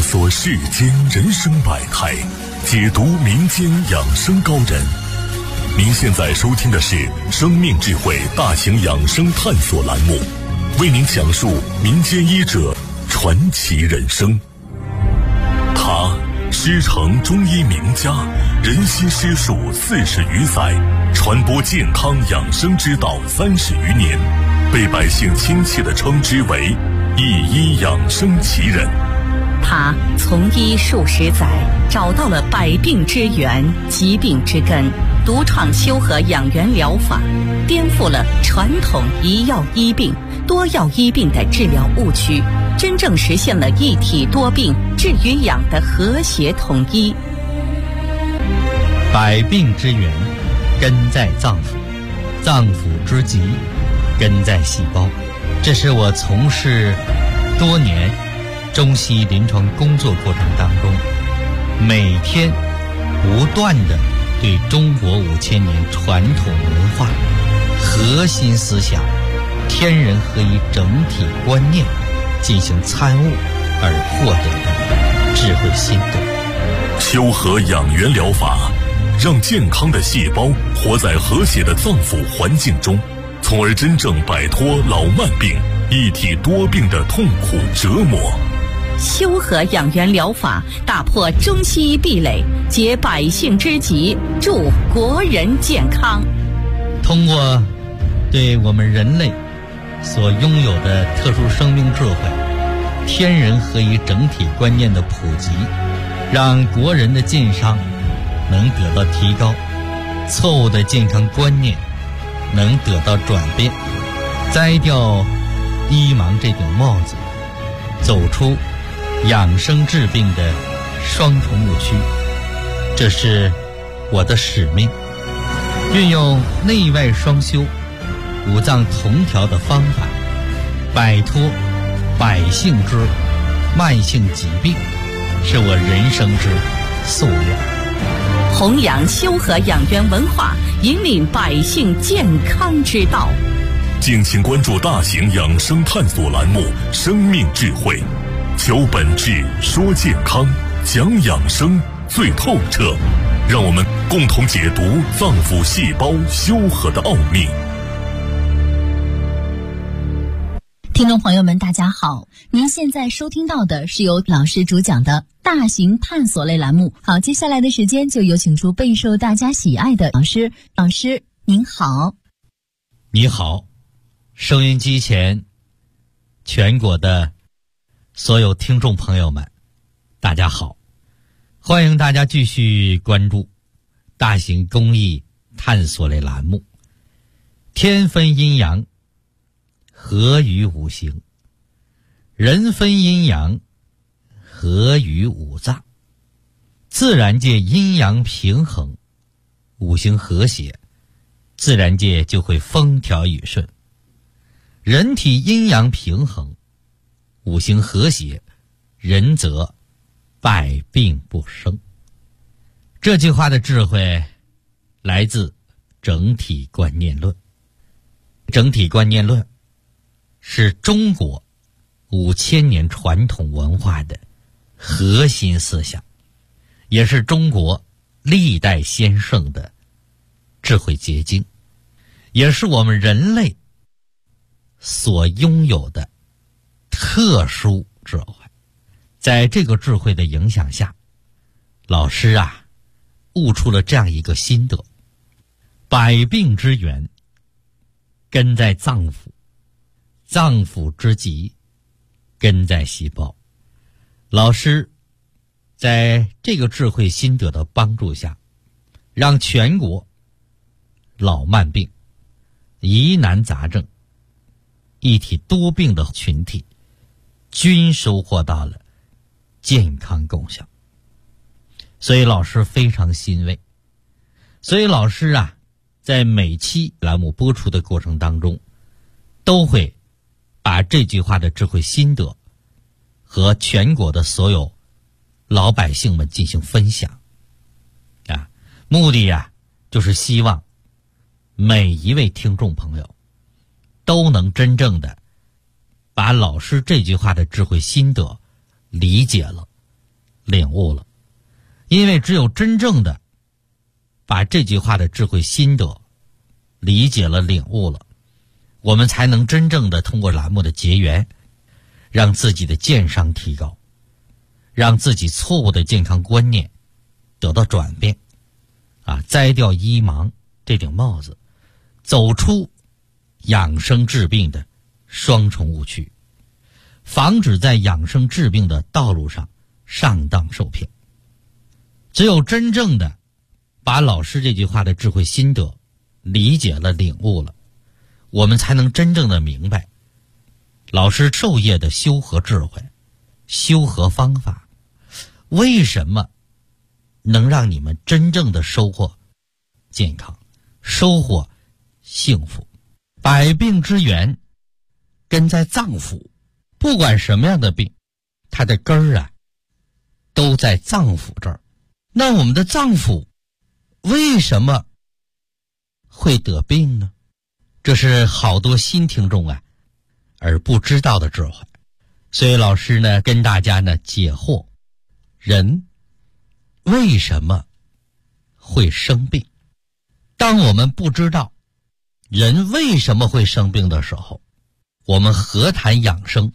索世间人生百态，解读民间养生高人。您现在收听的是生命智慧大型养生探索栏目，为您讲述民间医者传奇人生。他师承中医名家，人心师术40余载，传播健康养生之道30余年，被百姓亲切地称之为一医养生奇人。 他从医数十载，找到了百病之源、疾病之根，独创修和养元疗法，颠覆了传统一药医病、多药医病的治疗误区，真正实现了一体多病、治与养的和谐统一。 百病之源根在脏腑，脏腑之疾根在细胞。这是我从事多年中西医临床工作过程当中，每天不断的对中国5000年传统文化核心思想天人合一整体观念进行参悟而获得的智慧心得。 修和养元疗法让健康的细胞活在和谐的脏腑环境中，从而真正摆脱老慢病、一体多病的痛苦折磨。 修和养元疗法打破中西医壁垒，解百姓之急，助国人健康。 通过对我们人类所拥有的特殊生命智慧、天人合一整体观念的普及，让国人的健康能得到提高，错误的健康观念能得到转变，摘掉医盲这顶帽子，走出养生治病的双重误区。这是我的使命，运用内外双修、五脏同调的方法，摆脱百姓之慢性疾病，是我人生之夙愿。 弘扬修和养元文化，引领百姓健康之道。 敬请关注大型养生探索栏目《生命智慧》，求本质，说健康，讲养生最透彻。让我们共同解读脏腑细胞修和的奥秘。 听众朋友们大家好，您现在收听到的是由老师主讲的大型探索类栏目。好，接下来的时间就有请出备受大家喜爱的老师。老师您好。 你好，收音机前全国的所有听众朋友们大家好，欢迎大家继续关注大型公益探索类栏目。天分阴阳，合于五行；人分阴阳，合于五脏。自然界阴阳平衡，五行和谐，自然界就会风调雨顺。人体阴阳平衡，五行和谐，人则百病不生。这句话的智慧来自整体观念论。整体观念论是中国5000年传统文化的核心思想，也是中国历代先圣的智慧结晶，也是我们人类所拥有的特殊智慧。在这个智慧的影响下，老师悟出了这样一个心得：百病之源根在脏腑，脏腑之疾根在细胞。老师在这个智慧心得的帮助下，让全国老慢病、疑难杂症、一体多病的群体均收获到了健康功效。所以老师非常欣慰。所以老师在每期栏目播出的过程当中，都会把这句话的智慧心得和全国的所有老百姓们进行分享目的就是希望每一位听众朋友都能真正的把老师这句话的智慧心得理解了、 领悟了。因为只有真正的把这句话的智慧心得理解了、领悟了，我们才能真正的通过栏目的结缘，让自己的健商提高，让自己错误的健康观念得到转变，摘掉医盲这顶帽子，走出养生治病的双重误区，防止在养生治病的道路上上当受骗。只有真正的把老师这句话的智慧心得理解了、领悟了，我们才能真正的明白老师授业的修和智慧、修和方法，为什么能让你们真正的收获健康、收获幸福。百病之源根在脏腑，不管什么样的病，它的根儿都在脏腑这儿。那我们的脏腑为什么会得病呢？这是好多新听众而不知道的智慧。所以老师呢跟大家呢解惑，人为什么会生病。当我们不知道人为什么会生病的时候，我们何谈养生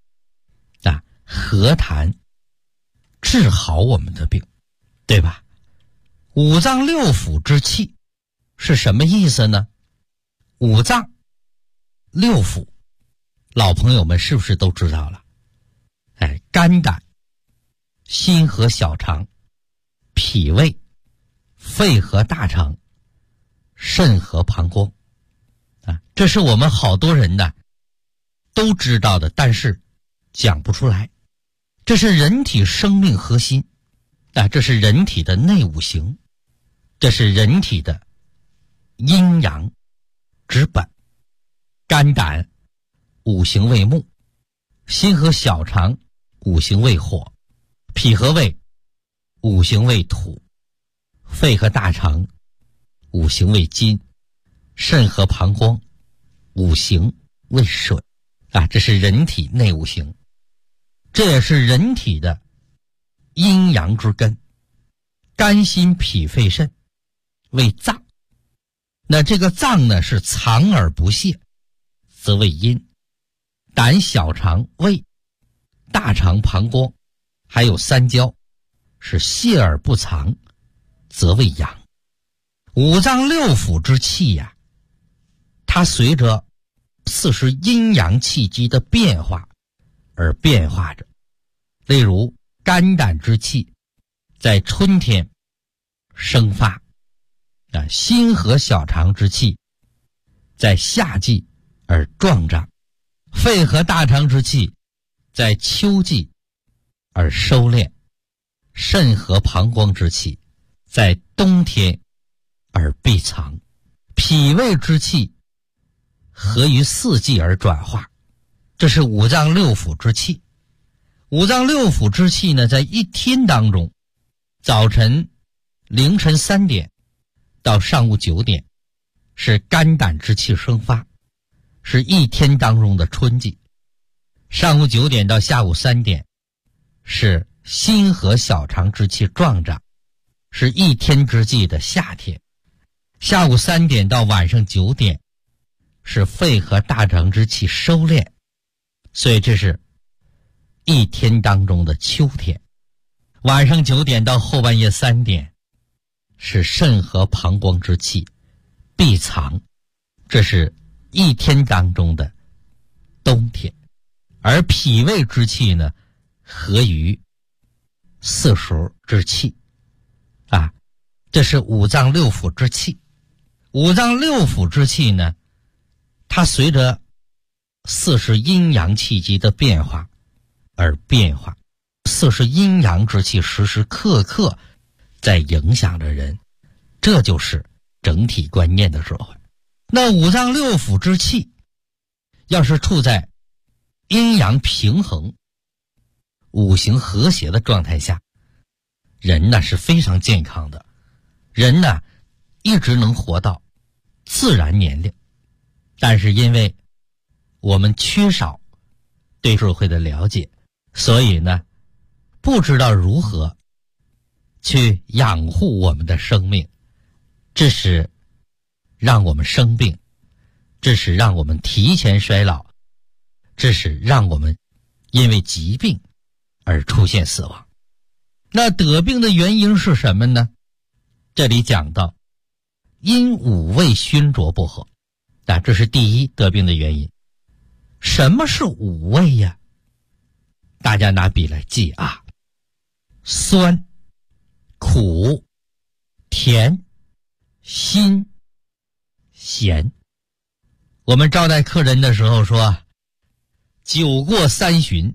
何谈治好我们的病，对吧？五脏六腑之气是什么意思呢？五脏六腑老朋友们是不是都知道了？肝胆、心和小肠、脾胃、肺和大肠、肾和膀胱这是我们好多人都知道的，但是讲不出来。这是人体生命核心这是人体的内五行，这是人体的阴阳之本。肝胆五行为木，心和小肠五行为火，脾和胃五行为土，肺和大肠五行为金，肾和膀胱五行为水这是人体内五行，这也是人体的阴阳之根。肝心脾肺肾为脏，那这个脏呢是藏而不泄，则为阴。胆小肠胃大肠膀胱还有三焦是泄而不藏，则为阳。五脏六腑之气它随着40阴阳气机的变化而变化着。例如肝胆之气在春天生发心和小肠之气在夏季而壮长，肺和大肠之气在秋季而收敛，肾和膀胱之气在冬天而闭藏，脾胃之气合于四季而转化。这是五脏六腑之气。五脏六腑之气呢，在一天当中，早晨凌晨3点到上午9点是肝胆之气生发，是一天当中的春季。上午9点到下午3点是心和小肠之气壮长，是一天之计的夏天。下午3点到晚上9点是肺和大肠之气收敛，所以这是一天当中的秋天。晚上9点到后半夜3点是肾和膀胱之气闭藏，这是一天当中的冬天。而脾胃之气呢，合于四时之气这是五脏六腑之气。五脏六腑之气呢，它随着40阴阳气机的变化而变化，40阴阳之气时时刻刻在影响着人，这就是整体观念的智慧。那五脏六腑之气要是处在阴阳平衡、五行和谐的状态下，人呢是非常健康的，人呢一直能活到自然年龄。但是因为我们缺少对智慧的了解，所以呢不知道如何去养护我们的生命，致使让我们生病，致使让我们提前衰老，致使让我们因为疾病而出现死亡。那得病的原因是什么呢？这里讲到因五味熏灼不和，这是第一得病的原因。什么是五味呀？大家拿笔来记啊：酸、苦、甜、辛、咸。我们招待客人的时候说，酒过三巡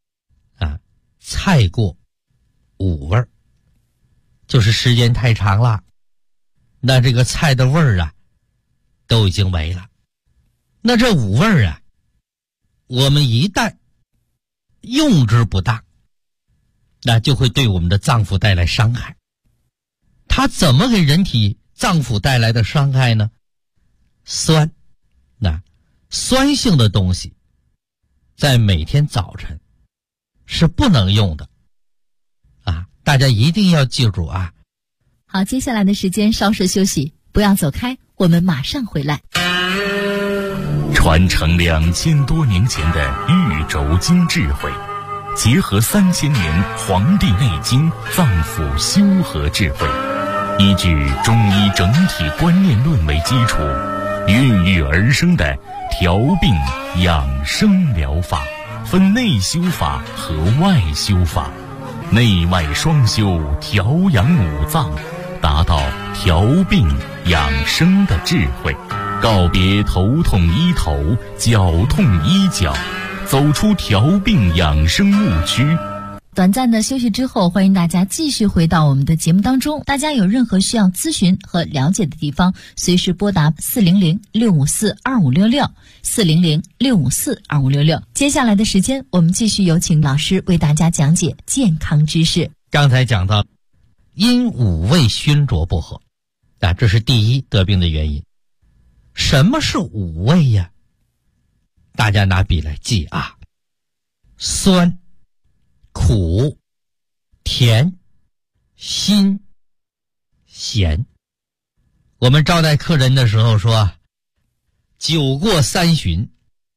菜过五味儿，就是时间太长了，那这个菜的味儿都已经没了。那这五味儿我们一旦用之不当，那就会对我们的脏腑带来伤害。它怎么给人体脏腑带来的伤害呢？酸，酸性的东西在每天早晨是不能用的大家一定要记住啊。 好，接下来的时间稍事休息，不要走开，我们马上回来。 传承2000多年前的玉轴经智慧，结合3000年《黄帝内经》脏腑修和智慧，依据中医整体观念论为基础，孕育而生的调病养生疗法，分内修法和外修法，内外双修，调养五脏，达到调病养生的智慧，告别头痛医头，脚痛医脚，走出调病养生误区。 短暂的休息之后，欢迎大家继续回到我们的节目当中。大家有任何需要咨询和了解的地方，随时拨打400-654-2566 400-654-2566。接下来的时间，我们继续有请老师为大家讲解健康知识。 刚才讲到因五味熏灼不和，这是第一得病的原因。什么是五味呀？大家拿笔来记啊：酸、苦、甜、辛、咸。我们招待客人的时候说，酒过三巡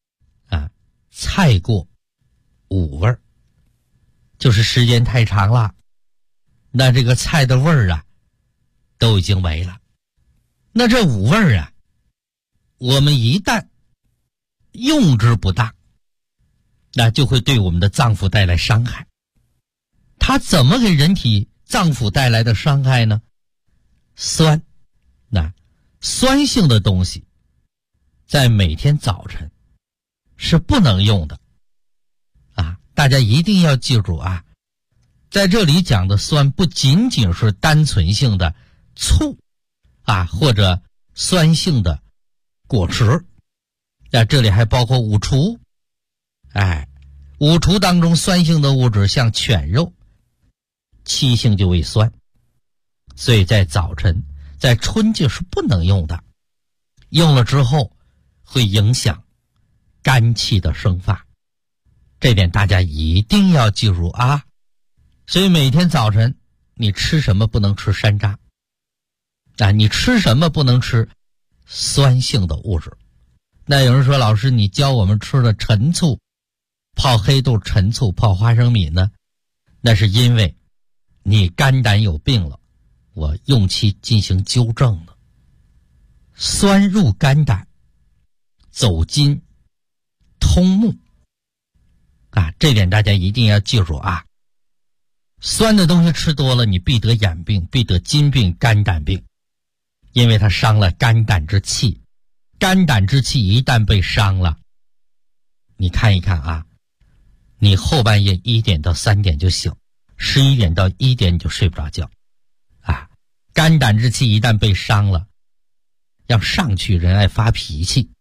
菜过五味儿，就是时间太长了，那这个菜的味儿都已经没了。那这五味儿我们一旦用之不当，那就会对我们的脏腑带来伤害。它怎么给人体脏腑带来的伤害呢？酸，酸性的东西在每天早晨是不能用的大家一定要记住啊。在这里讲的酸不仅仅是单纯性的醋或者酸性的果汁，这里还包括五厨。五厨当中酸性的物质像犬肉，七性就为酸，所以在早晨在春季是不能用的，用了之后会影响肝气的生发，这点大家一定要记住啊。所以每天早晨你吃什么不能吃山楂你吃什么不能吃酸性的物质。那有人说，老师你教我们吃的陈醋，泡黑豆陈醋，泡花生米呢？那是因为你肝胆有病了，我用其进行纠正了。酸入肝胆，走筋通目这点大家一定要记住啊。酸的东西吃多了，你必得眼病，必得筋病、肝胆病，因为它伤了肝胆之气。肝胆之气一旦被伤了，你看一看你后半夜1点到3点就醒，11点到1点你就睡不着觉肝胆之气一旦被伤了，要上去人爱发脾气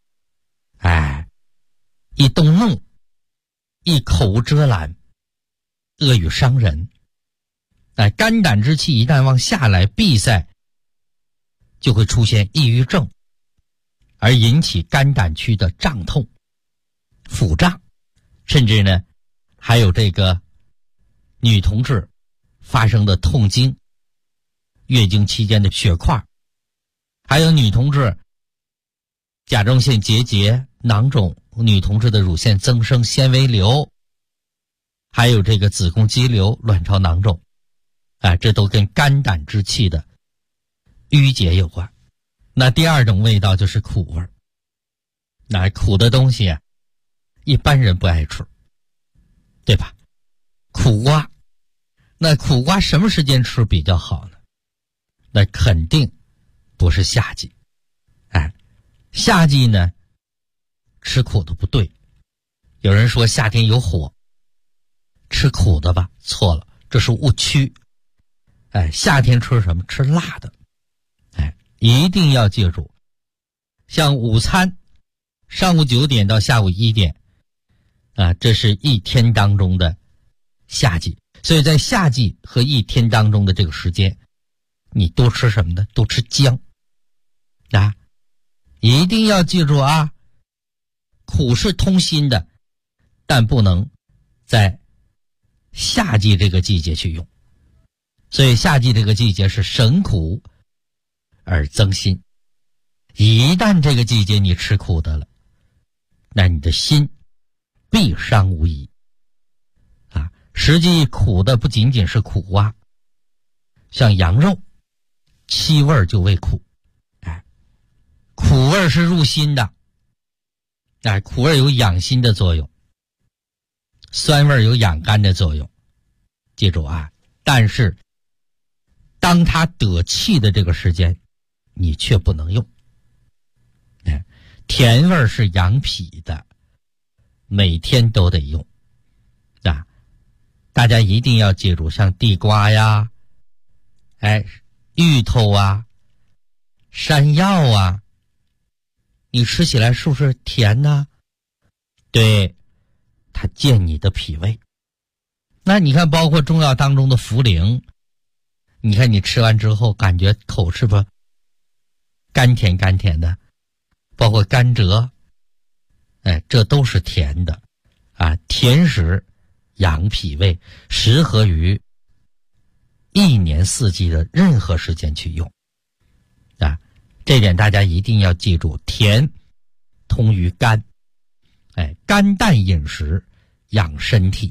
一动怒，一口无遮拦，恶语伤人肝胆之气一旦往下来闭塞，就会出现抑郁症，而引起肝胆区的胀痛、腹胀，甚至呢还有这个女同志发生的痛经、月经期间的血块，还有女同志甲状腺结节、囊肿，女同志的乳腺增生、纤维瘤，还有这个子宫肌瘤、卵巢囊肿，这都跟肝胆之气的淤结有关。那第二种味道就是苦味儿。那苦的东西一般人不爱吃，对吧？苦瓜，那苦瓜什么时间吃比较好呢？那肯定不是夏季。夏季呢，吃苦的不对。有人说夏天有火，吃苦的吧，错了，这是误区。夏天吃什么？吃辣的。一定要记住，像午餐上午9点到下午1点这是一天当中的夏季，所以在夏季和一天当中的这个时间，你多吃什么呢？多吃姜一定要记住苦是通心的，但不能在夏季这个季节去用。所以夏季这个季节是省苦而增心，一旦这个季节你吃苦的了，那你的心必伤无疑实际苦的不仅仅是苦瓜，像羊肉七味就为苦，苦味是入心的，苦味有养心的作用，酸味有养肝的作用。记住但是当它得气的这个时间，你却不能用。甜味是养脾的，每天都得用大家一定要记住，像地瓜呀芋头山药你吃起来是不是甜呢？对，它健你的脾胃。那你看包括中药当中的茯苓，你看你吃完之后感觉口是不是甘甜甘甜的，包括甘蔗这都是甜的甜食养脾胃，适合于一年四季的任何时间去用这点大家一定要记住，甜通于肝肝淡饮食养身体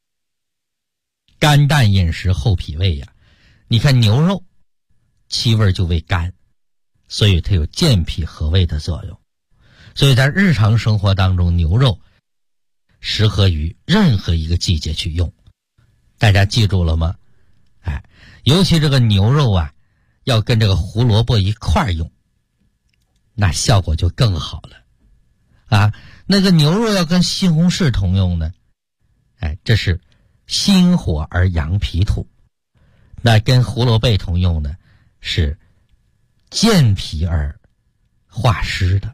肝淡饮食厚脾胃你看牛肉七味就为肝，所以它有健脾和胃的作用。所以在日常生活当中，牛肉适合于任何一个季节去用。大家记住了吗？尤其这个牛肉要跟这个胡萝卜一块用，那效果就更好了那个牛肉要跟西红柿同用呢这是心火而养脾土。那跟胡萝卜同用呢，是健脾而化湿的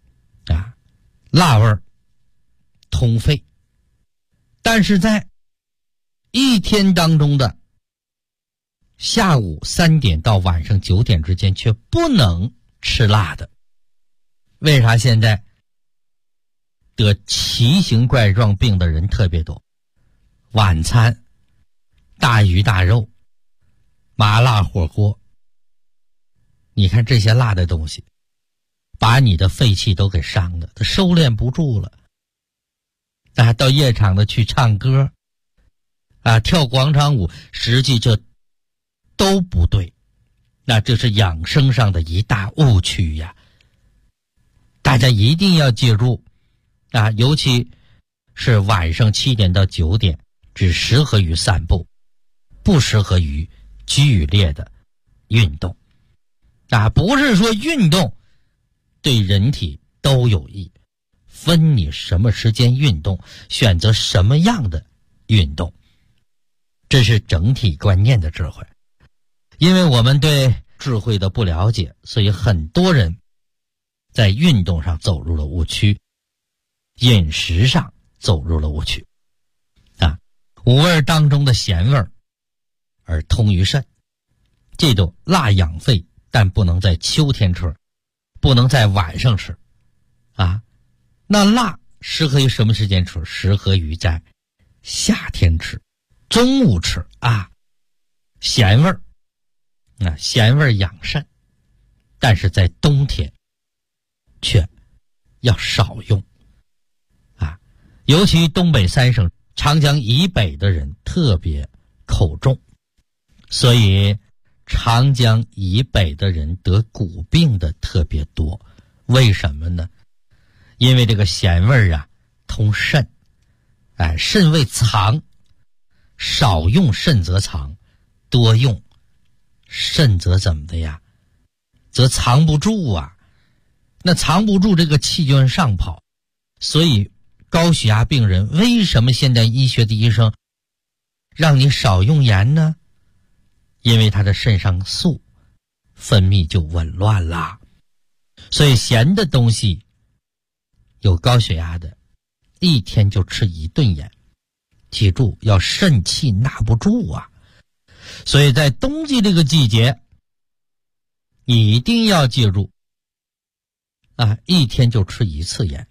辣味儿通肺。但是在一天当中的下午3点到晚上9点之间却不能吃辣的。为啥现在得奇形怪状病的人特别多？晚餐大鱼大肉、麻辣火锅，你看这些辣的东西把你的肺气都给伤了，它收敛不住了到夜场的去唱歌跳广场舞，实际这都不对。那这是养生上的一大误区大家一定要记住尤其是晚上7点到9点只适合于散步，不适合于剧烈的运动不是说运动对人体都有益，分你什么时间运动，选择什么样的运动，这是整体观念的智慧。因为我们对智慧的不了解，所以很多人在运动上走入了误区，饮食上走入了误区五味当中的咸味而通于肾。记住，辣养肺，但不能在秋天吃，不能在晚上吃那辣适合于什么时间吃？适合于在夏天吃中午吃啊，咸味儿，咸味儿养肾，但是在冬天却要少用啊，尤其东北三省长江以北的人特别口重，所以长江以北的人得骨病的特别多。为什么呢？因为这个咸味儿啊通肾，肾为藏，少用肾则藏，多用肾则怎么的呀？则藏不住啊。那藏不住，这个气就往上跑。所以高血压病人为什么现代医学的医生让你少用盐呢？因为他的肾上素分泌就紊乱啦。所以咸的东西，有高血压的一天就吃1顿盐，记住要肾气纳不住啊。所以在冬季这个季节一定要记住一天就吃1次盐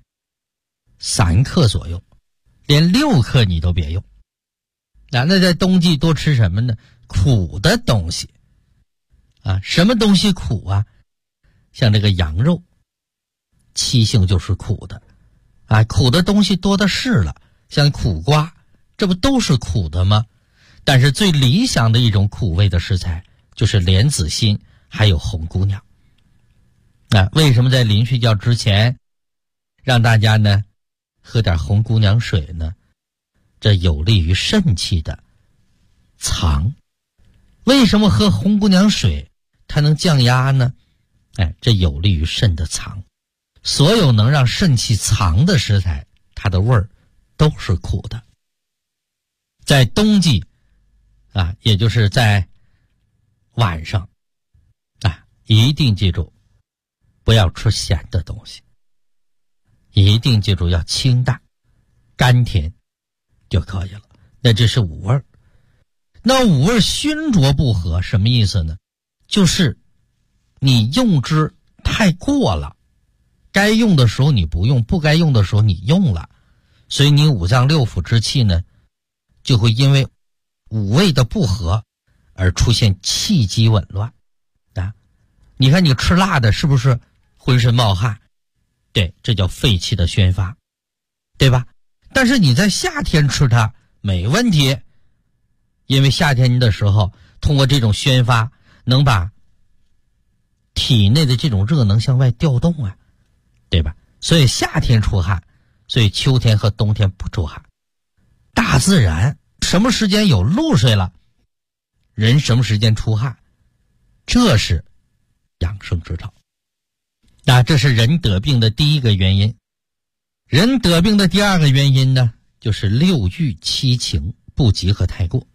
，3克左右，连6克你都别用。那在冬季多吃什么呢？苦的东西什么东西苦啊？像这个羊肉，气性就是苦的苦的东西多的是了，像苦瓜，这不都是苦的吗？但是最理想的一种苦味的食材就是莲子心还有红姑娘。为什么在临睡觉之前让大家呢喝点红姑娘水呢？这有利于肾气的藏。为什么喝红姑娘水它能降压呢？这有利于肾的藏。所有能让肾气藏的食材，它的味儿都是苦的。在冬季也就是在晚上一定记住不要吃咸的东西，一定记住要清淡甘甜就可以了。那这是五味。那五味熏灼不和什么意思呢？就是你用之太过了，该用的时候你不用，不该用的时候你用了，所以你五脏六腑之气呢就会因为五味的不和而出现气机紊乱你看你吃辣的是不是浑身冒汗？对，这叫肺气的宣发，对吧？但是你在夏天吃它没问题，因为夏天的时候通过这种宣发能把体内的这种热能向外调动对吧？所以夏天出汗，所以秋天和冬天不出汗。大自然什么时间有露水了，人什么时间出汗，这是养生之道。这是人得病的第一个原因。人得病的第二个原因呢，就是六欲七情不及和太过。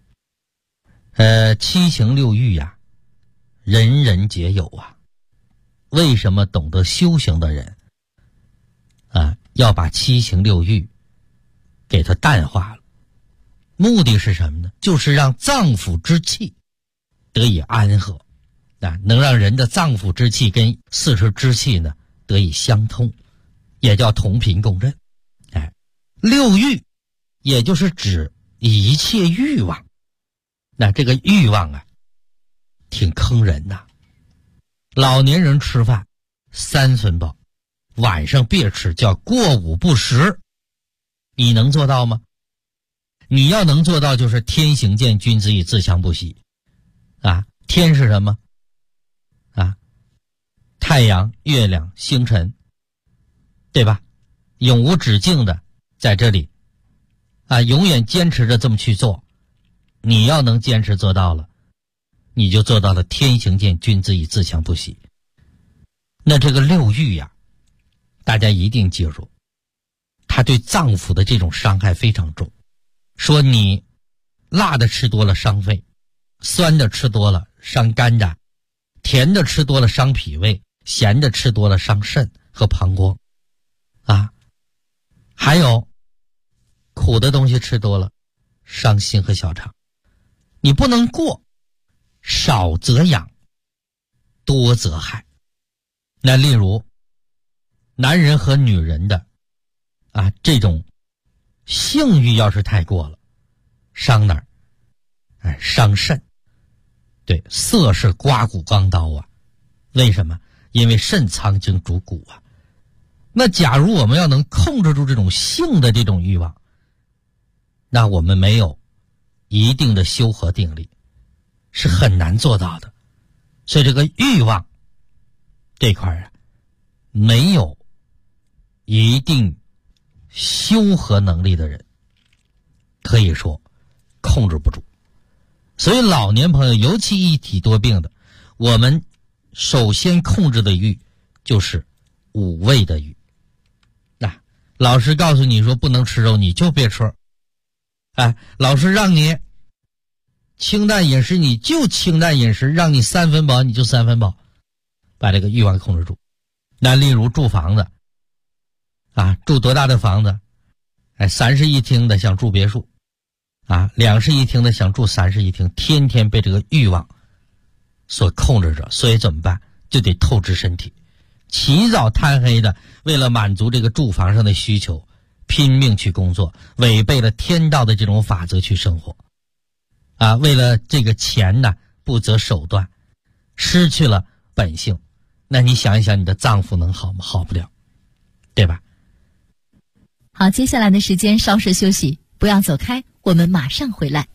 七情六欲人人皆有为什么懂得修行的人要把七情六欲给它淡化了？目的是什么呢？就是让脏腑之气得以安和能让人的脏腑之气跟四时之气呢得以相通，也叫同频共振。六欲也就是指一切欲望。那这个欲望挺坑人老年人吃饭3分饱，晚上别吃，叫过午不食。你能做到吗？你要能做到，就是天行健，君子以自强不息天是什么太阳、月亮、星辰，对吧？永无止境的在这里永远坚持着这么去做。你要能坚持做到了，你就做到了天行健，君子以自强不息。那这个六欲大家一定记住，它对脏腑的这种伤害非常重。说你辣的吃多了伤肺，酸的吃多了伤肝胆，甜的吃多了伤脾胃，咸的吃多了伤肾和膀胱还有苦的东西吃多了伤心和小肠。你不能过，少则养，多则害。那例如男人和女人的这种性欲要是太过了， 伤哪儿？伤肾。对，色是刮骨钢刀啊。为什么？因为肾藏精主骨啊。那假如我们要能控制住这种性的这种欲望，那我们没有一定的修和定力，是很难做到的。所以这个欲望这块啊，没有一定修和能力的人，可以说控制不住。所以老年朋友，尤其一体多病的，我们首先控制的欲就是五味的欲。老师告诉你说不能吃肉，你就别吃。老师让你清淡饮食，你就清淡饮食，让你3分饱你就3分饱，把这个欲望控制住。那例如住房子住多大的房子？3室1厅的想住别墅，2室1厅的想住3室1厅，天天被这个欲望所控制着。所以怎么办？就得透支身体，起早贪黑的，为了满足这个住房上的需求，拼命去工作，违背了天道的这种法则去生活为了这个钱呢，不择手段，失去了本性。那你想一想，你的脏腑能好吗？好不了，对吧？ 好，接下来的时间稍事休息，不要走开，我们马上回来。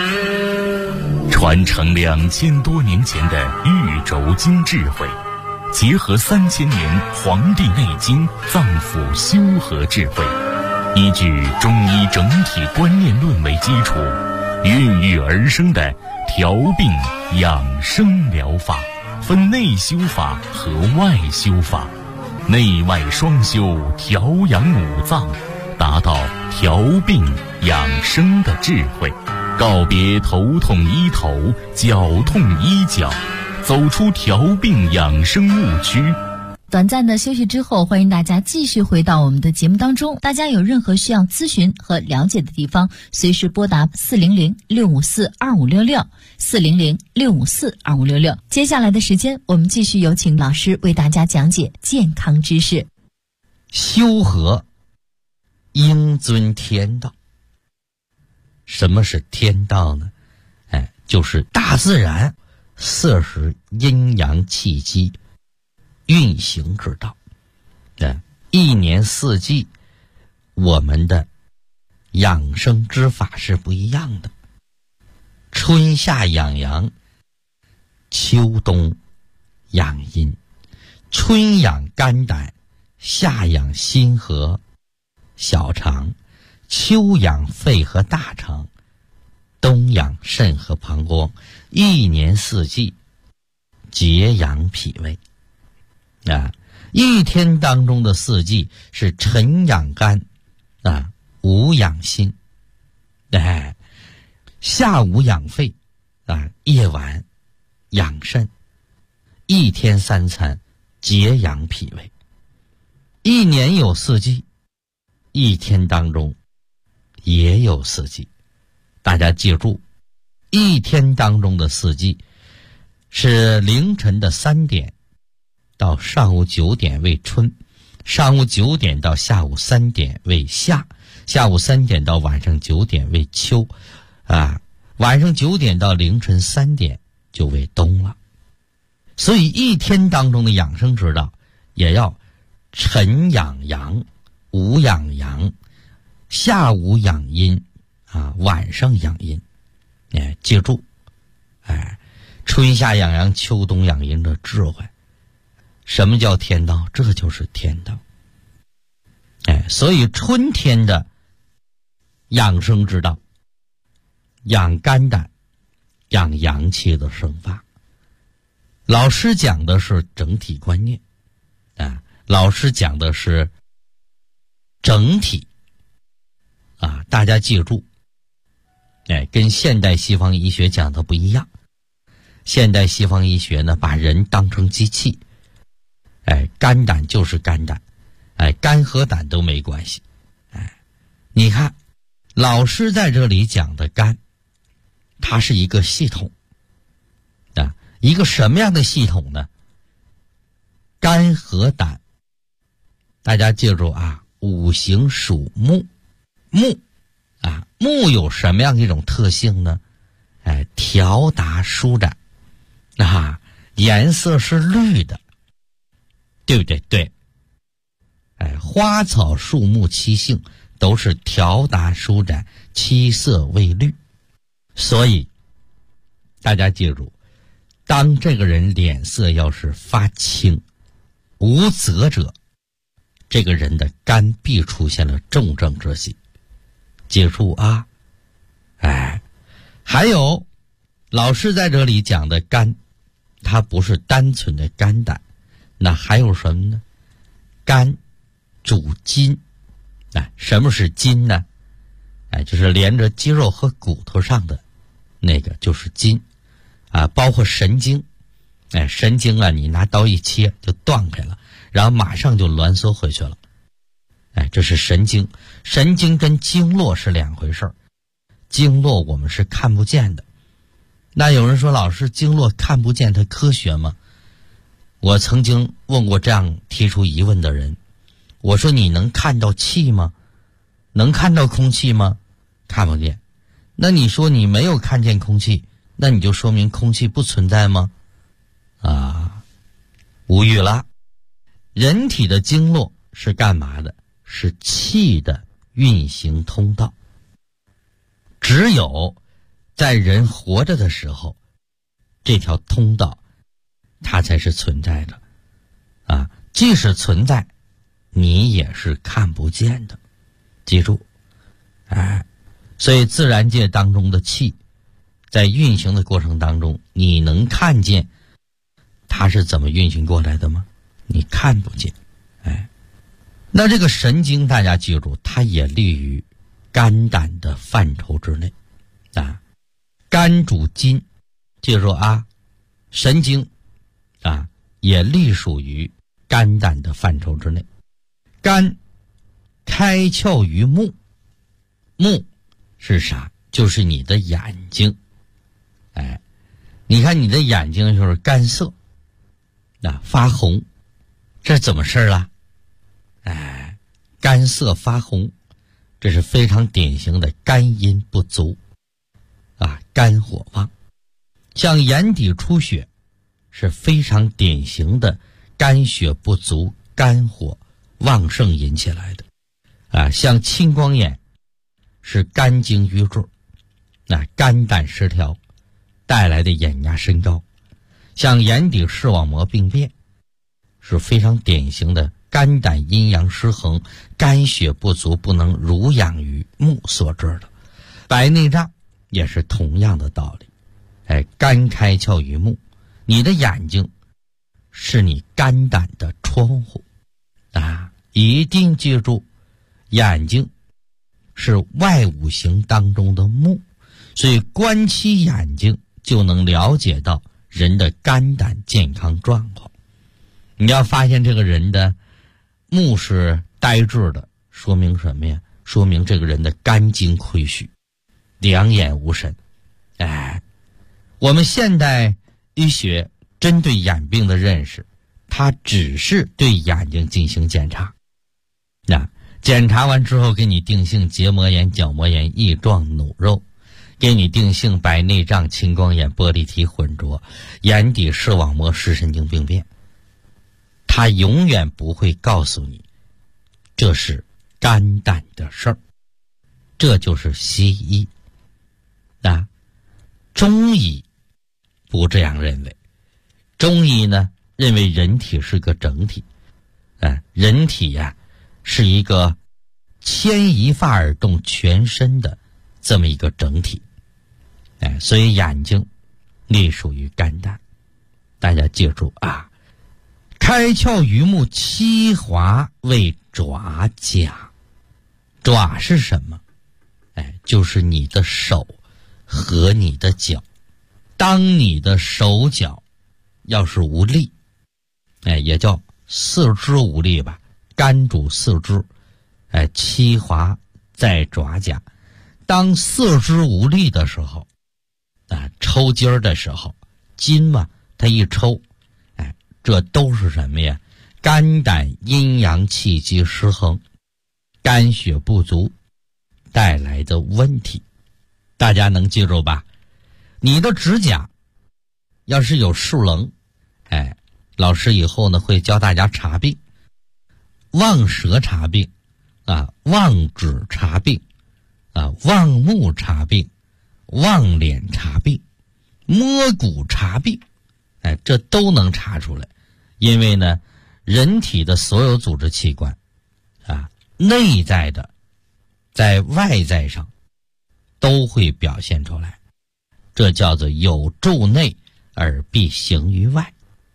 传承2000多年前的玉轴经智慧，结合3000年《黄帝内经》脏腑修和智慧，依据中医整体观念论为基础，孕育而生的调病养生疗法，分内修法和外修法，内外双修，调养五脏，达到调病养生的智慧，告别头痛医头，脚痛医脚，走出调病养生误区。 短暂的休息之后，欢迎大家继续回到我们的节目当中。大家有任何需要咨询和了解的地方，随时拨打400-654-2566 400-654-2566。接下来的时间，我们继续有请老师为大家讲解健康知识。 修和应遵天道。什么是天道呢？就是大自然40时阴阳气机运行之道。一年4季我们的养生之法是不一样的。春夏养阳，秋冬养阴。春养肝胆，夏养心和小肠，秋养肺和大肠，冬养肾和膀胱。一年4季节养脾胃。一天当中的4季是晨养肝午养心，下午养肺夜晚养肾。一天3餐节养脾胃。一年有4季，一天当中也有4季。大家记住，一天当中的4季是凌晨的3点到上午9点为春，上午9点到下午3点为夏，下午3点到晚上9点为秋，晚上9点到凌晨3点就为冬了。所以一天当中的养生之道，也要晨养阳，午养阳，下午养阴，晚上养阴。记住，春夏养阳，秋冬养阴的智慧。什么叫天道？这就是天道。所以春天的养生之道，养肝胆，养阳气的生发。老师讲的是整体观念，老师讲的是整体，大家记住，跟现代西方医学讲的不一样。现代西方医学呢，把人当成机器，肝胆就是肝胆，肝和胆都没关系。你看，老师在这里讲的肝，它是一个系统，一个什么样的系统呢？肝和胆，大家记住五行属木，木木有什么样一种特性呢？条达舒展，颜色是绿的，对不对？对。花草树木其性都是条达舒展，其色为绿。所以大家记住，当这个人脸色要是发青无泽者，这个人的肝必出现了重症之喜。记住啊。还有老师在这里讲的肝，它不是单纯的肝胆，那还有什么呢？肝主筋。什么是筋呢？就是连着肌肉和骨头上的那个就是筋包括神经。神经你拿刀一切就断开了，然后马上就挛缩回去了。这是神经。神经跟经络是两回事儿，经络我们是看不见的。那有人说，老师，经络看不见它科学吗？我曾经问过这样提出疑问的人，我说你能看到气吗？能看到空气吗？看不见。那你说你没有看见空气，那你就说明空气不存在吗？无语了。人体的经络是干嘛的？是气的运行通道。只有在人活着的时候，这条通道它才是存在的即使存在，你也是看不见的。记住所以自然界当中的气在运行的过程当中，你能看见它是怎么运行过来的吗？你看不见。那这个神经大家记住，它也立于肝胆的范畴之内肝主筋，记住神经也隶属于肝胆的范畴之内。肝开窍于目，目是啥？就是你的眼睛。你看你的眼睛就是干涩发红，这怎么事了？干涩发红，这是非常典型的肝阴不足肝火旺。像眼底出血是非常典型的肝血不足，肝火旺盛引起来的像青光眼是肝经瘀滞肝胆失调带来的眼压升高。像眼底视网膜病变是非常典型的肝胆阴阳失衡，肝血不足，不能濡养于目所致的。白内障也是同样的道理。肝开窍于目，你的眼睛是你肝胆的窗户一定记住，眼睛是外五行当中的目，所以观其眼睛就能了解到人的肝胆健康状况。你要发现这个人的目是呆滞的，说明什么呀？说明这个人的肝经亏虚，两眼无神。我们现代医学针对眼病的认识，它只是对眼睛进行检查。检查完之后给你定性结膜炎、角膜炎、翼状弩肉，给你定性白内障、青光眼、玻璃体混浊、眼底视网膜视神经病变。他永远不会告诉你这是肝胆的事儿，这就是西医中医不这样认为。中医呢认为人体是个整体人体是一个牵一发而动全身的这么一个整体所以眼睛隶属于肝胆。大家记住开窍于目，七华为爪甲。爪是什么？就是你的手和你的脚。当你的手脚要是无力也叫四肢无力吧，肝主四肢七华在爪甲。当四肢无力的时候抽筋儿的时候，筋嘛它一抽这都是什么呀？肝胆阴阳气机失衡，肝血不足， 带来的问题。大家能记住吧？你的指甲要是有竖棱，老师以后呢会教大家查病，望舌查病望指查病望目查病，望脸查病，摸骨查病，这都能查出来。因为呢，人体的所有组织器官内在的在外在上都会表现出来，这叫做有助内而必行于外。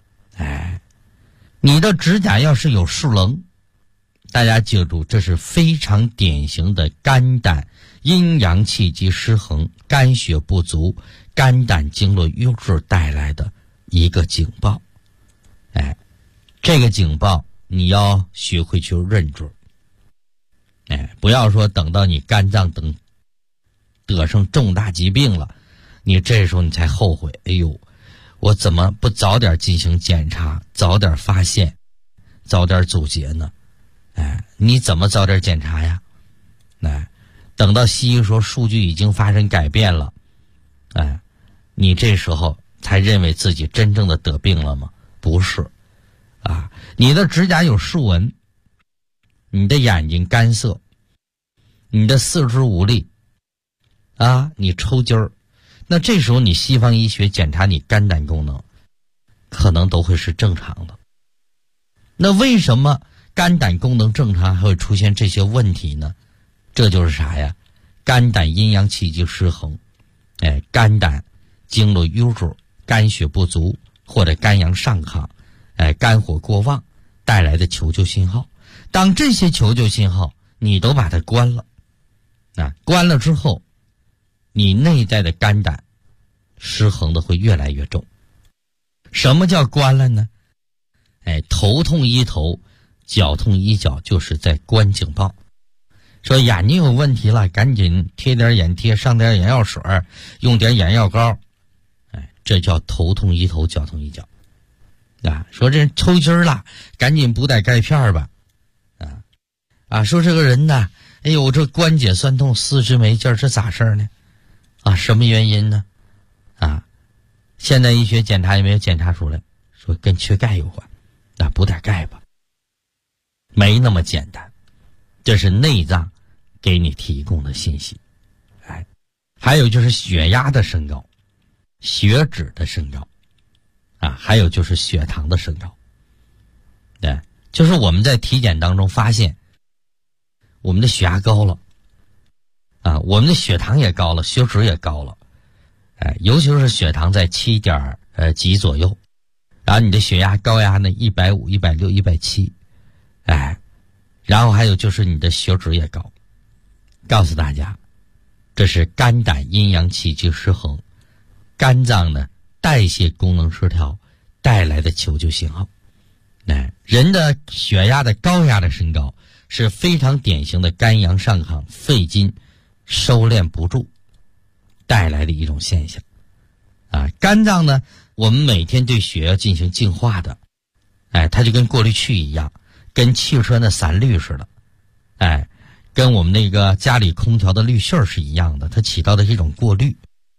你的指甲要是有竖棱，大家记住，这是非常典型的肝胆阴阳气机失衡、肝血不足、肝胆经络瘀滞带来的一个警报。这个警报你要学会去认准。不要说等到你肝脏等得上重大疾病了，你这时候你才后悔，哎呦，我怎么不早点进行检查，早点发现，早点阻截呢？你怎么早点检查呀？等到西医说数据已经发生改变了，你这时候才认为自己真正的得病了吗？不是你的指甲有竖纹，你的眼睛干涩，你的四肢无力你抽筋儿，那这时候你西方医学检查你肝胆功能可能都会是正常的。那为什么肝胆功能正常还会出现这些问题呢？这就是啥呀？肝胆阴阳气机失衡，肝胆经络瘀滞，肝血不足，或者肝阳上亢，肝火过旺带来的求救信号。当这些求救信号你都把它关了，关了之后，你内在的肝胆失衡的会越来越重。什么叫关了呢？头痛医头，脚痛医脚，就是在关警报。说眼睛有问题了，赶紧贴点眼贴，上点眼药水，用点眼药膏，这叫头痛医头，脚痛医脚。说这人抽筋了，赶紧补点钙片吧。说这个人呢，哎呦，这关节酸痛，四肢没劲儿，这咋事呢？什么原因呢？现代医学检查也没有检查出来，说跟缺钙有关，补点钙吧。没那么简单，这是内脏给你提供的信息。还有就是血压的升高，血脂的升高，还有就是血糖的升高。就是我们在体检当中发现，我们的血压高了，我们的血糖也高了，血脂也高了，尤其是血糖在7点几左右，然后你的血压高压呢150、160、170，然后还有就是你的血脂也高。告诉大家，这是肝胆阴阳气机失衡，肝脏呢代谢功能失调带来的求救信号。人的血压的高压的升高是非常典型的肝阳上亢、肺经收敛不住带来的一种现象。肝脏呢，我们每天对血要进行净化的，它就跟过滤器一样，跟汽车的散滤似的，跟我们那个家里空调的滤芯是一样的，它起到的一种过滤。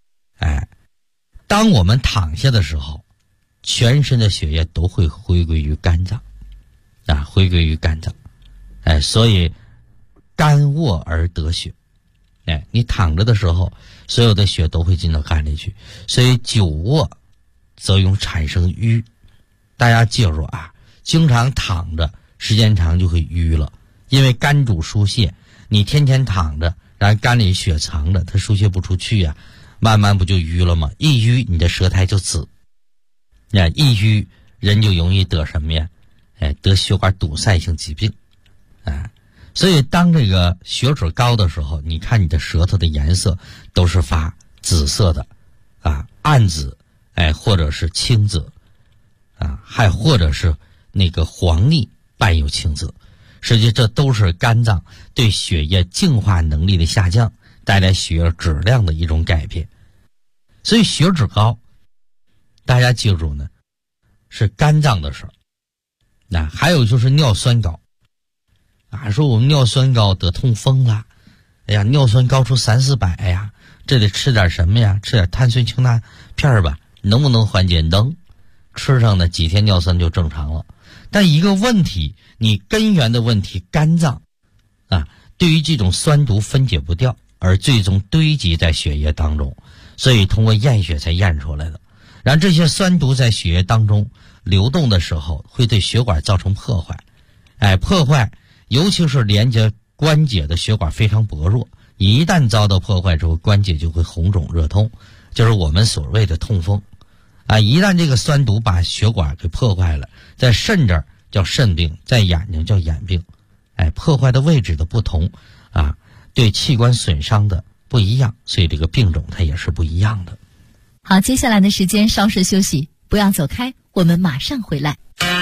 当我们躺下的时候，全身的血液都会回归于肝脏，回归于肝脏。所以肝卧而得血。你躺着的时候，所有的血都会进到肝里去，所以久卧则容产生瘀。大家记住经常躺着时间长就会瘀了，因为肝主疏泄，你天天躺着，然后肝里血藏着，它疏泄不出去慢慢不就瘀了吗？一瘀你的舌苔就紫，一瘀人就容易得什么呀？得血管堵塞性疾病。所以当这个血脂高的时候，你看你的舌头的颜色都是发紫色的暗紫，或者是青紫，还或者是那个黄腻伴有青紫。实际这都是肝脏对血液净化能力的下降带来血液质量的一种改变。所以血脂高，大家记住呢，是肝脏的事儿。还有就是尿酸高，说我们尿酸高得痛风了， 哎呀，尿酸高出300-400呀，这得吃点什么呀？吃点碳酸氢钠片吧，能不能缓解？能，吃上的几天尿酸就正常了。但一个问题，你根源的问题，肝脏啊，对于这种酸毒分解不掉，而最终堆积在血液当中，所以通过验血才验出来的。然后这些酸毒在血液当中流动的时候，会对血管造成破坏。破坏，尤其是连接关节的血管非常薄弱，一旦遭到破坏之后，关节就会红肿热痛，就是我们所谓的痛风。一旦这个酸毒把血管给破坏了，在肾这儿叫肾病，在眼睛叫眼病。破坏的位置的不同对器官损伤的不一样，所以这个病种它也是不一样的。 好，接下来的时间稍事休息，不要走开，我们马上回来。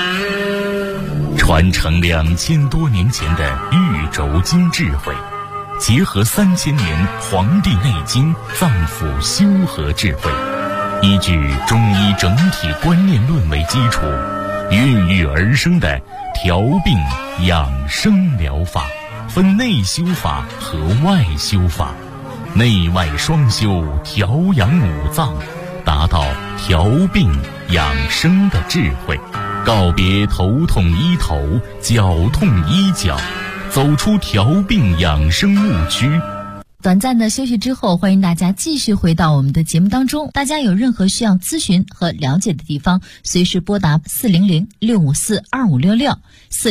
传承2000多年前的玉轴经智慧，结合3000年《黄帝内经》脏腑修和智慧，依据中医整体观念论为基础，孕育而生的调病养生疗法，分内修法和外修法，内外双修，调养五脏，达到调病养生的智慧，告别头痛医头，脚痛医脚，走出调病养生误区。 短暂的休息之后，欢迎大家继续回到我们的节目当中。大家有任何需要咨询和了解的地方，随时拨打400-654-2566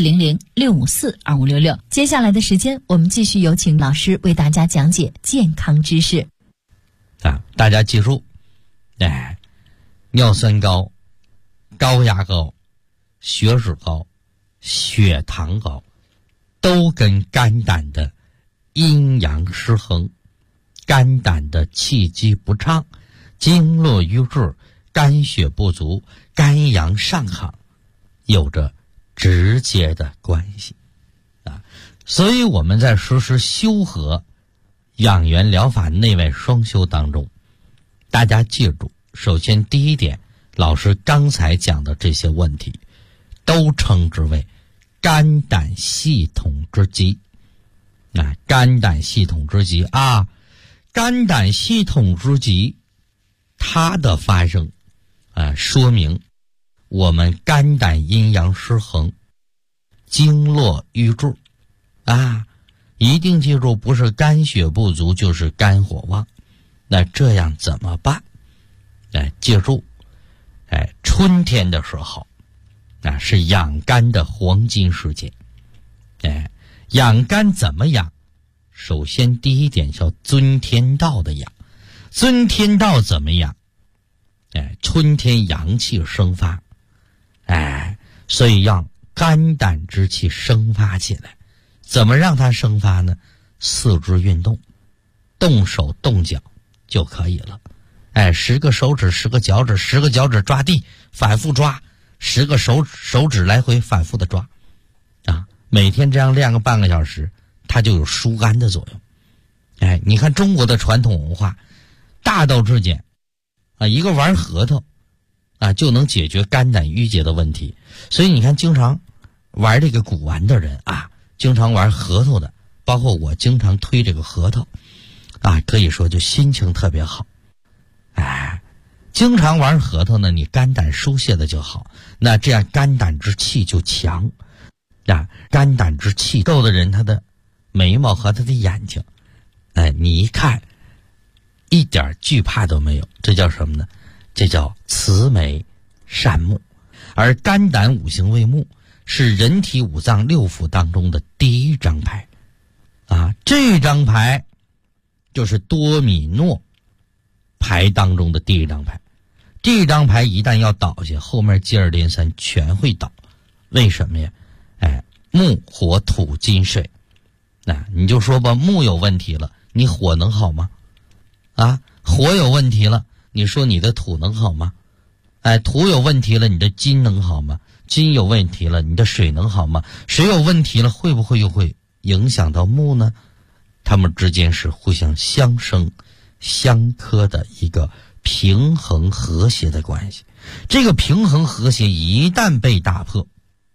400-654-2566。接下来的时间，我们继续有请老师为大家讲解健康知识。 大家记住，尿酸高、高压高、血脂高、血糖高，都跟肝胆的阴阳失衡、肝胆的气机不畅、经络瘀滞、肝血不足、肝阳上亢有着直接的关系所以我们在实施修和养元疗法内外双修当中，大家记住，首先第一点，老师刚才讲的这些问题都称之为肝胆系统之疾。肝胆系统之疾肝胆系统之疾，它的发生说明我们肝胆阴阳失衡，经络瘀滞一定记住，不是肝血不足就是肝火旺。那这样怎么办？记住，春天的时候是养肝的黄金时节。养肝怎么养？首先第一点叫遵天道的养。遵天道怎么养？春天阳气生发，所以让肝胆之气生发起来。怎么让它生发呢？四肢运动，动手动脚就可以了。10个手指10个脚趾10个脚趾抓地，反复抓，10个手指来回反复的抓每天这样练个半个小时，它就有疏肝的作用。你看中国的传统文化，大道至简一个玩核桃就能解决肝胆郁结的问题。所以你看经常玩这个古玩的人经常玩核桃的，包括我经常推这个核桃可以说就心情特别好。经常玩核桃呢，你肝胆疏泄的就好，那这样肝胆之气就强肝胆之气够的人，他的眉毛和他的眼睛你一看一点惧怕都没有，这叫什么呢？这叫慈眉善目。而肝胆五行为目，是人体五脏六腑当中的第一张牌这张牌就是多米诺牌当中的第一张牌。这张牌一旦要倒下，后面接二连三全会倒。为什么呀？木火土金水你就说吧，木有问题了，你火能好吗？火有问题了，你说你的土能好吗？土有问题了，你的金能好吗？金有问题了，你的水能好吗？水有问题了，会不会又会影响到木呢？它们之间是互相相生相克的一个平衡和谐的关系。这个平衡和谐一旦被打破，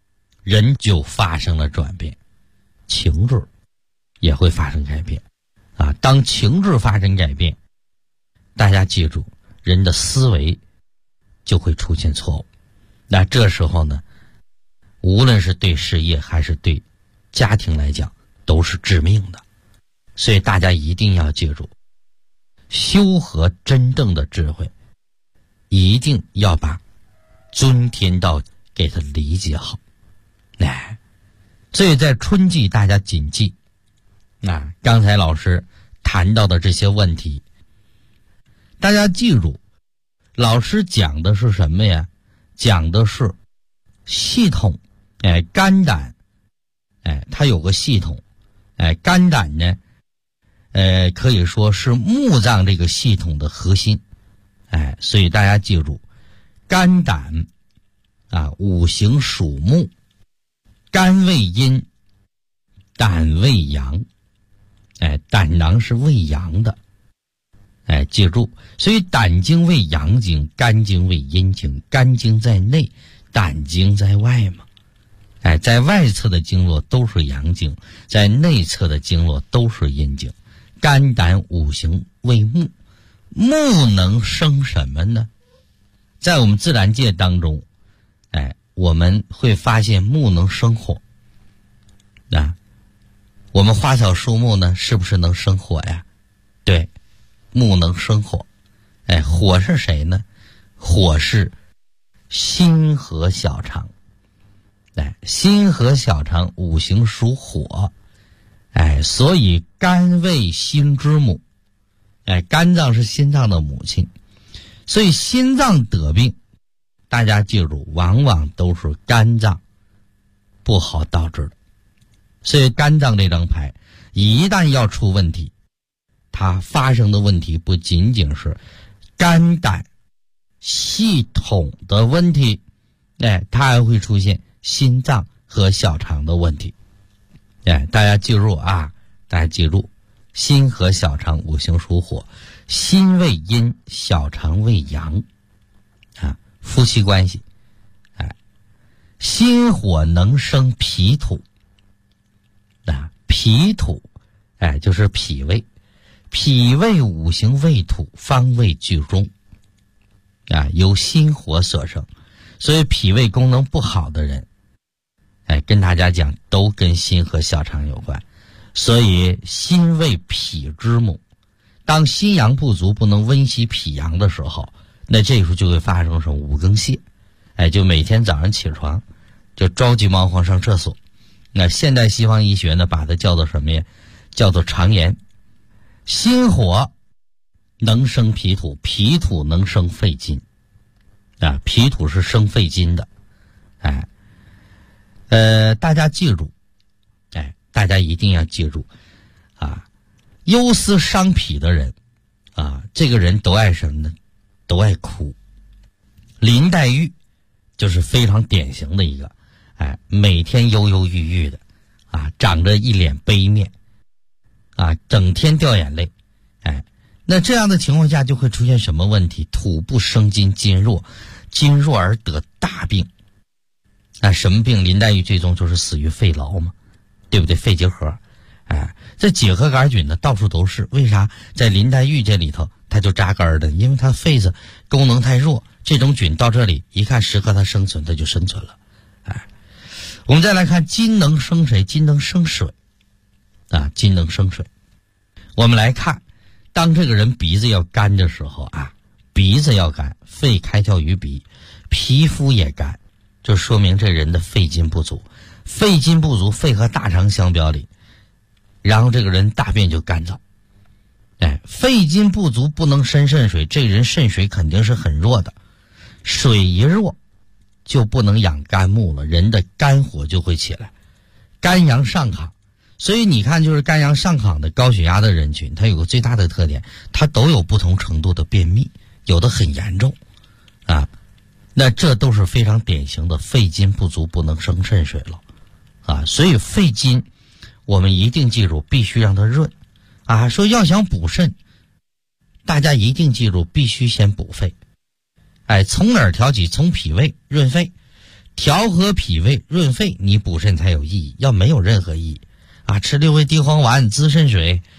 人就发生了转变，情志也会发生改变当情志发生改变，大家记住，人的思维就会出现错误。那这时候呢，无论是对事业还是对家庭来讲，都是致命的。所以大家一定要记住，修和真正的智慧，一定要把尊天道给他理解好。所以在春季大家谨记刚才老师谈到的这些问题，大家记住，老师讲的是什么呀？讲的是系统。肝胆它有个系统。肝胆呢可以说是木脏这个系统的核心。所以大家记住，肝胆五行属木，肝为阴，胆为阳。胆囊是为阳的。记住，所以胆经为阳经，肝经为阴经。肝经在内，胆经在外嘛。在外侧的经络都是阳经，在内侧的经络都是阴经。肝胆五行为木，木能生什么呢？在我们自然界当中，我们会发现木能生火。我们花草树木呢，是不是能生火呀？对，木能生火。火是谁呢？火是心和小肠。心和小肠五行属火。所以肝为心之母。肝脏是心脏的母亲。所以心脏得病，大家记住，往往都是肝脏不好导致的。所以肝脏这张牌一旦要出问题，它发生的问题不仅仅是肝胆系统的问题，它还会出现心脏和小肠的问题。大家记住大家记住，心和小肠五行属火，心为阴，小肠为阳。夫妻关系。心火能生脾土。脾土就是脾胃。脾胃五行为土，方位居中。由心火所生。所以脾胃功能不好的人，跟大家讲，都跟心和小肠有关。所以心为脾之母，当心阳不足，不能温习脾阳的时候，那这时候就会发生什么五更泻。就每天早上起床就着急忙慌上厕所。那现代西方医学呢，把它叫做什么呀？叫做肠炎。心火能生脾土，脾土能生肺金。脾土是生肺金的。大家记住，大家一定要记住忧思伤脾的人这个人都爱什么呢？都爱哭。林黛玉就是非常典型的一个，每天忧忧郁郁的长着一脸悲面整天掉眼泪。那这样的情况下就会出现什么问题？土不生金，金弱，金弱而得大病。什么病？林黛玉最终就是死于肺痨嘛，对不对？肺结核。这结核杆菌呢到处都是，为啥在林黛玉这里头它就扎根的？因为它肺子功能太弱，这种菌到这里一看适合它生存，它就生存了。我们再来看金能生谁？金能生水。金能生水。我们来看，当这个人鼻子要干的时候鼻子要干，肺开窍于鼻，皮肤也干，就说明这人的肺金不足。肺金不足，肺和大肠相表里，然后这个人大便就干燥。肺金不足不能生肾水，这人肾水肯定是很弱的。水一弱就不能养肝木了，人的肝火就会起来，肝阳上亢。所以你看，就是肝阳上亢的高血压的人群，它有个最大的特点，它都有不同程度的便秘，有的很严重那这都是非常典型的肺金不足，不能生肾水了所以肺金我们一定记住，必须让它润说要想补肾，大家一定记住，必须先补肺。从哪儿调起？从脾胃润肺，调和脾胃润肺，你补肾才有意义。要没有任何意义吃6味地黄丸滋肾水，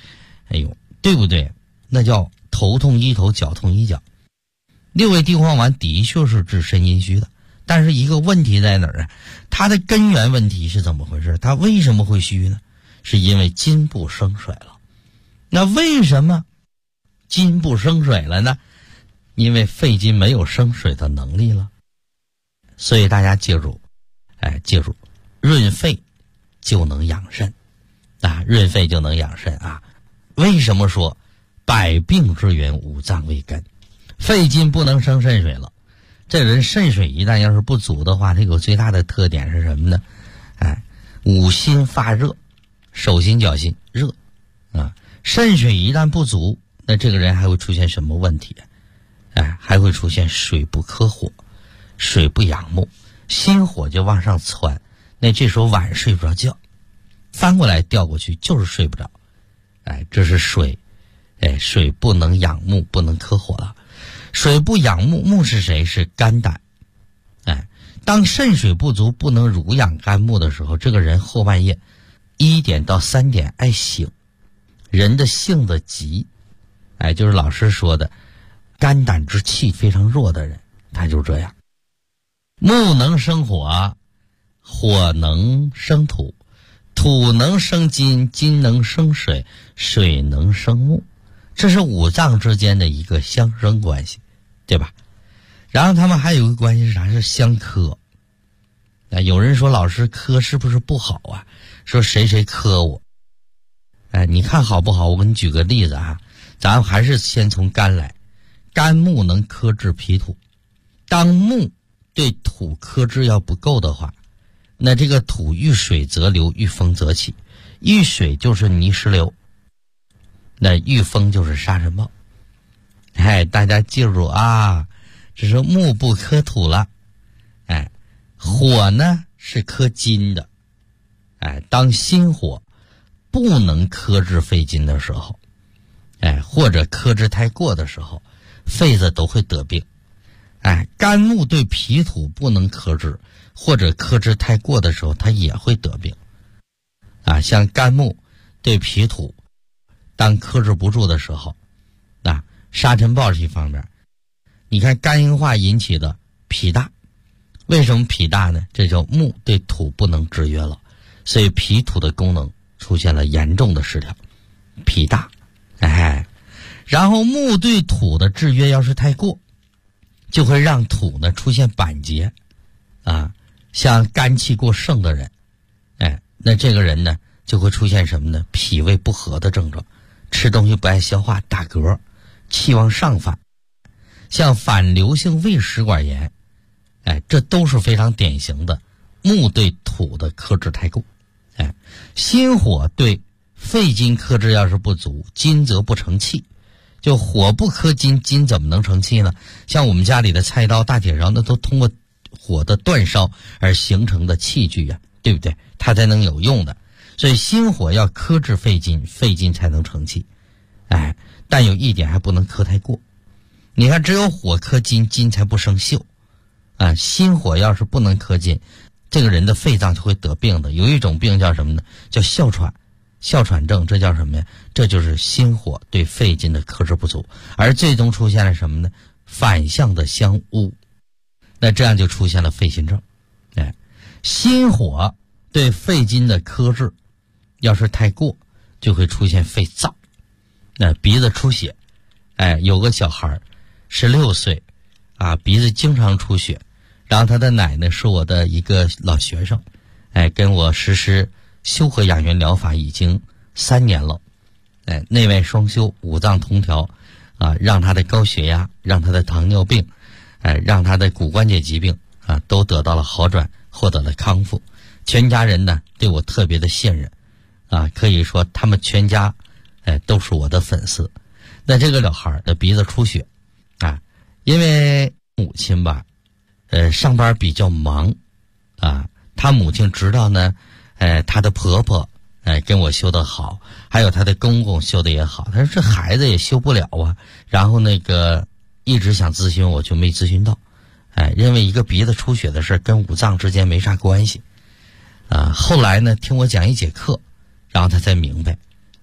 哎呦，对不对？那叫头痛医头，脚痛医脚。六味地黄丸的确是治肾阴虚的，但是一个问题在哪儿啊？它的根源问题是怎么回事？它为什么会虚呢？是因为筋部生水了。那为什么筋部生水了呢？因为肺经没有生水的能力了。所以大家记住，记住，润肺就能养肾啊，润肺就能养肾啊。为什么说百病之源五脏为根？肺经不能生肾水了，这人肾水一旦要是不足的话，它有最大的特点是什么呢？五心发热，手心脚心热啊。肾水一旦不足，那这个人还会出现什么问题？还会出现水不克火，水不养目，心火就往上窜，那这时候晚上睡不着觉，翻过来调过去就是睡不着。这是水，水不能养目，不能克火了。水不养目，目是谁？是肝胆。当肾水不足，不能濡养肝木的时候，这个人后半夜1点到3点爱醒，人的性子急，就是老师说的肝胆之气非常弱的人，他就这样。木能生火，火能生土，土能生金，金能生水，水能生木，这是五脏之间的一个相生关系，对吧？然后他们还有一个关系是啥？是相克。有人说老师克是不是不好啊？说谁谁克我。你看好不好？我给你举个例子啊，咱还是先从肝来。肝木能克制脾土，当木对土克制要不够的话，那这个土遇水则流，遇风则起。遇水就是泥石流，那遇风就是沙尘暴。大家记住啊，这是木不克土了。火呢是克金的。当心火不能克制肺经的时候，或者克制太过的时候，肺子都会得病。肝木对脾土不能克制，或者克制太过的时候，它也会得病。像肝木对脾土当克制不住的时候，沙尘暴是一方面。你看肝硬化引起的脾大，为什么脾大呢？这叫木对土不能制约了，所以脾土的功能出现了严重的失调，脾大。然后木对土的制约要是太过，就会让土呢出现板结像肝气过盛的人，那这个人呢就会出现什么呢？脾胃不和的症状，吃东西不爱消化，打嗝，气往上反，像反流性胃食管炎，这都是非常典型的木对土的克制太过。心火对肺经克制要是不足，金则不成气。就火不克金，金怎么能成气呢？像我们家里的菜刀、大铁勺，那都通过火的煅烧而形成的器具啊，对不对？它才能有用的。所以心火要克制肺经，肺经才能成气。但有一点还不能克太过。你看，只有火克金，金才不生锈。心火要是不能克金，这个人的肺脏就会得病的。有一种病叫什么呢？叫哮喘。哮喘症，这叫什么呀？这就是心火对肺经的克制不足，而最终出现了什么呢？反向的相污，那这样就出现了肺心症。心火对肺经的克制要是太过，就会出现肺燥，鼻子出血。有个小孩16岁鼻子经常出血，然后他的奶奶是我的一个老学生，跟我实施修和养元疗法已经3年了，内外双修，五脏同调，让他的高血压，让他的糖尿病，让他的骨关节疾病都得到了好转，获得了康复。全家人呢对我特别的信任，可以说他们全家都是我的粉丝。那这个小孩的鼻子出血因为母亲吧上班比较忙他母亲知道呢她的婆婆跟我修得好，还有她的公公修得也好，她说这孩子也修不了啊。然后一直想咨询我，就没咨询到，认为一个鼻子出血的事跟五脏之间没啥关系。后来呢听我讲一节课，然后他才明白，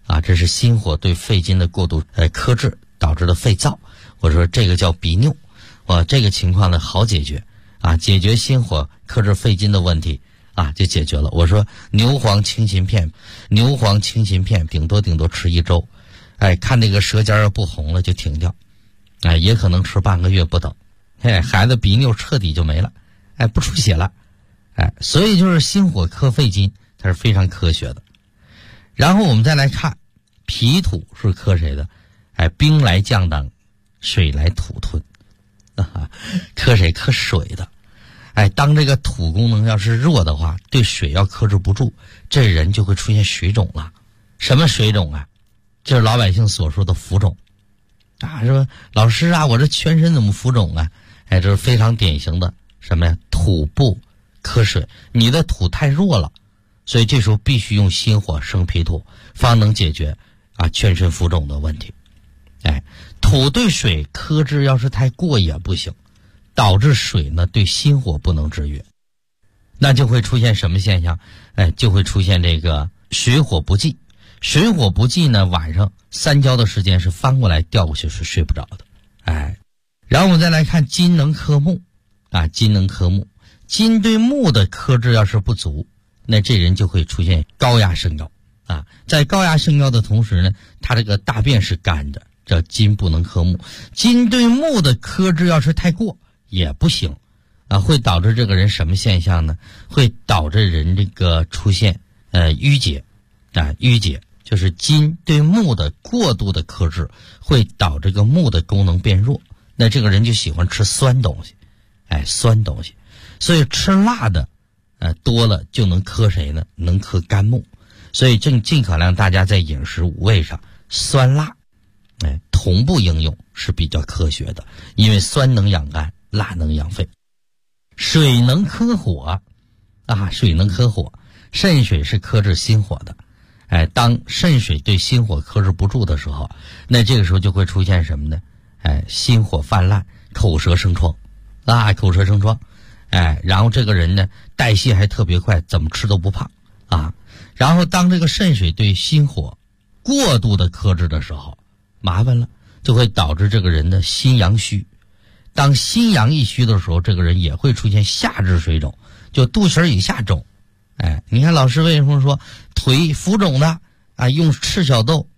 啊，这是心火对肺经的过度克制导致的肺燥，或者说这个叫鼻衄。这个情况呢好解决啊，解决心火克制肺经的问题啊，就解决了。我说牛黄清心片顶多吃1周，看那个舌尖要不红了就停掉，也可能吃半个月不等，孩子鼻衄彻底就没了，不出血了，所以就是心火克肺经它是非常科学的。然后我们再来看脾土是克谁的？兵来将挡，水来土吞，克谁？克水的。当这个土功能要是弱的话，对水要克制不住，这人就会出现水肿了。什么水肿啊？就是老百姓所说的浮肿啊。说老师啊，我这全身怎么浮肿啊？这是非常典型的什么呀？土不克水，你的土太弱了，所以这时候必须用心火生脾土，方能解决全身浮肿的问题。土对水克制要是太过也不行，导致水呢对心火不能制约，那就会出现什么现象？就会出现这个水火不济。水火不济呢，晚上3觉的时间是翻过来掉过去是睡不着的。然后我们再来看金能克木金能克木，金对木的克制要是不足，那这人就会出现高压升高在高压升高的同时呢，他这个大便是干的，这金不能克木。金对木的克制要是太过也不行会导致这个人什么现象呢？会导致人这个出现淤结淤结就是金对木的过度的克制会导致这个木的功能变弱，那这个人就喜欢吃酸东西酸东西，所以吃辣的多了就能克谁呢？能克肝木。所以尽可量大家在饮食五味上酸辣同步应用是比较科学的，因为酸能养肝，辣能养肺。水能克火水能克火，肾水是克制心火的。当肾水对心火克制不住的时候，那这个时候就会出现什么呢？心火泛滥，口舌生疮口舌生疮。然后这个人呢代谢还特别快，怎么吃都不胖然后当这个肾水对心火过度的克制的时候，麻烦了，就会导致这个人的心阳虚。当心阳一虚的时候，这个人也会出现下肢水肿，就肚脐以下肿。你看老师为什么说腿浮肿的用赤小豆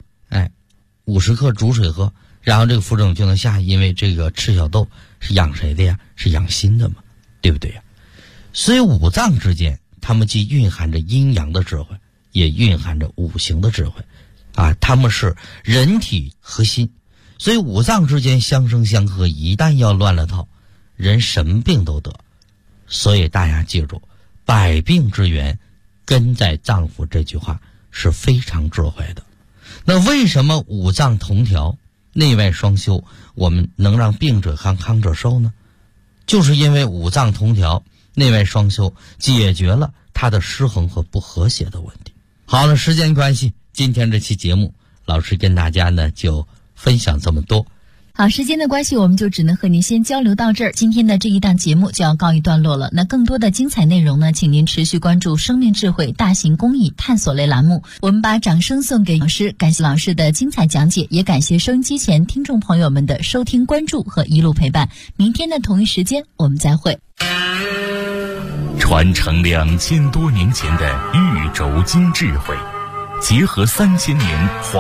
50克煮水喝，然后这个浮肿就能下，因为这个赤小豆是养谁的呀？是养心的嘛，对不对呀？所以五脏之间它们既蕴含着阴阳的智慧，也蕴含着五行的智慧它们是人体核心，所以五脏之间相生相克，一旦要乱了套，人什么病都得。所以大家记住，百病之源根在脏腑，这句话是非常智慧的。那为什么五脏同调，内外双修，我们能让病者康，康者寿呢？就是因为五脏同调，内外双修，解决了它的失衡和不和谐的问题。好了，时间关系，今天这期节目老师跟大家呢就分享这么多。 好，时间的关系，我们就只能和您先交流到这儿。今天的这一档节目就要告一段落了。那更多的精彩内容呢，请您持续关注生命智慧大型公益探索类栏目。我们把掌声送给老师，感谢老师的精彩讲解，也感谢收音机前听众朋友们的收听关注和一路陪伴。明天的同一时间我们再会。 传承2000多年前的玉轴经智慧，结合3000年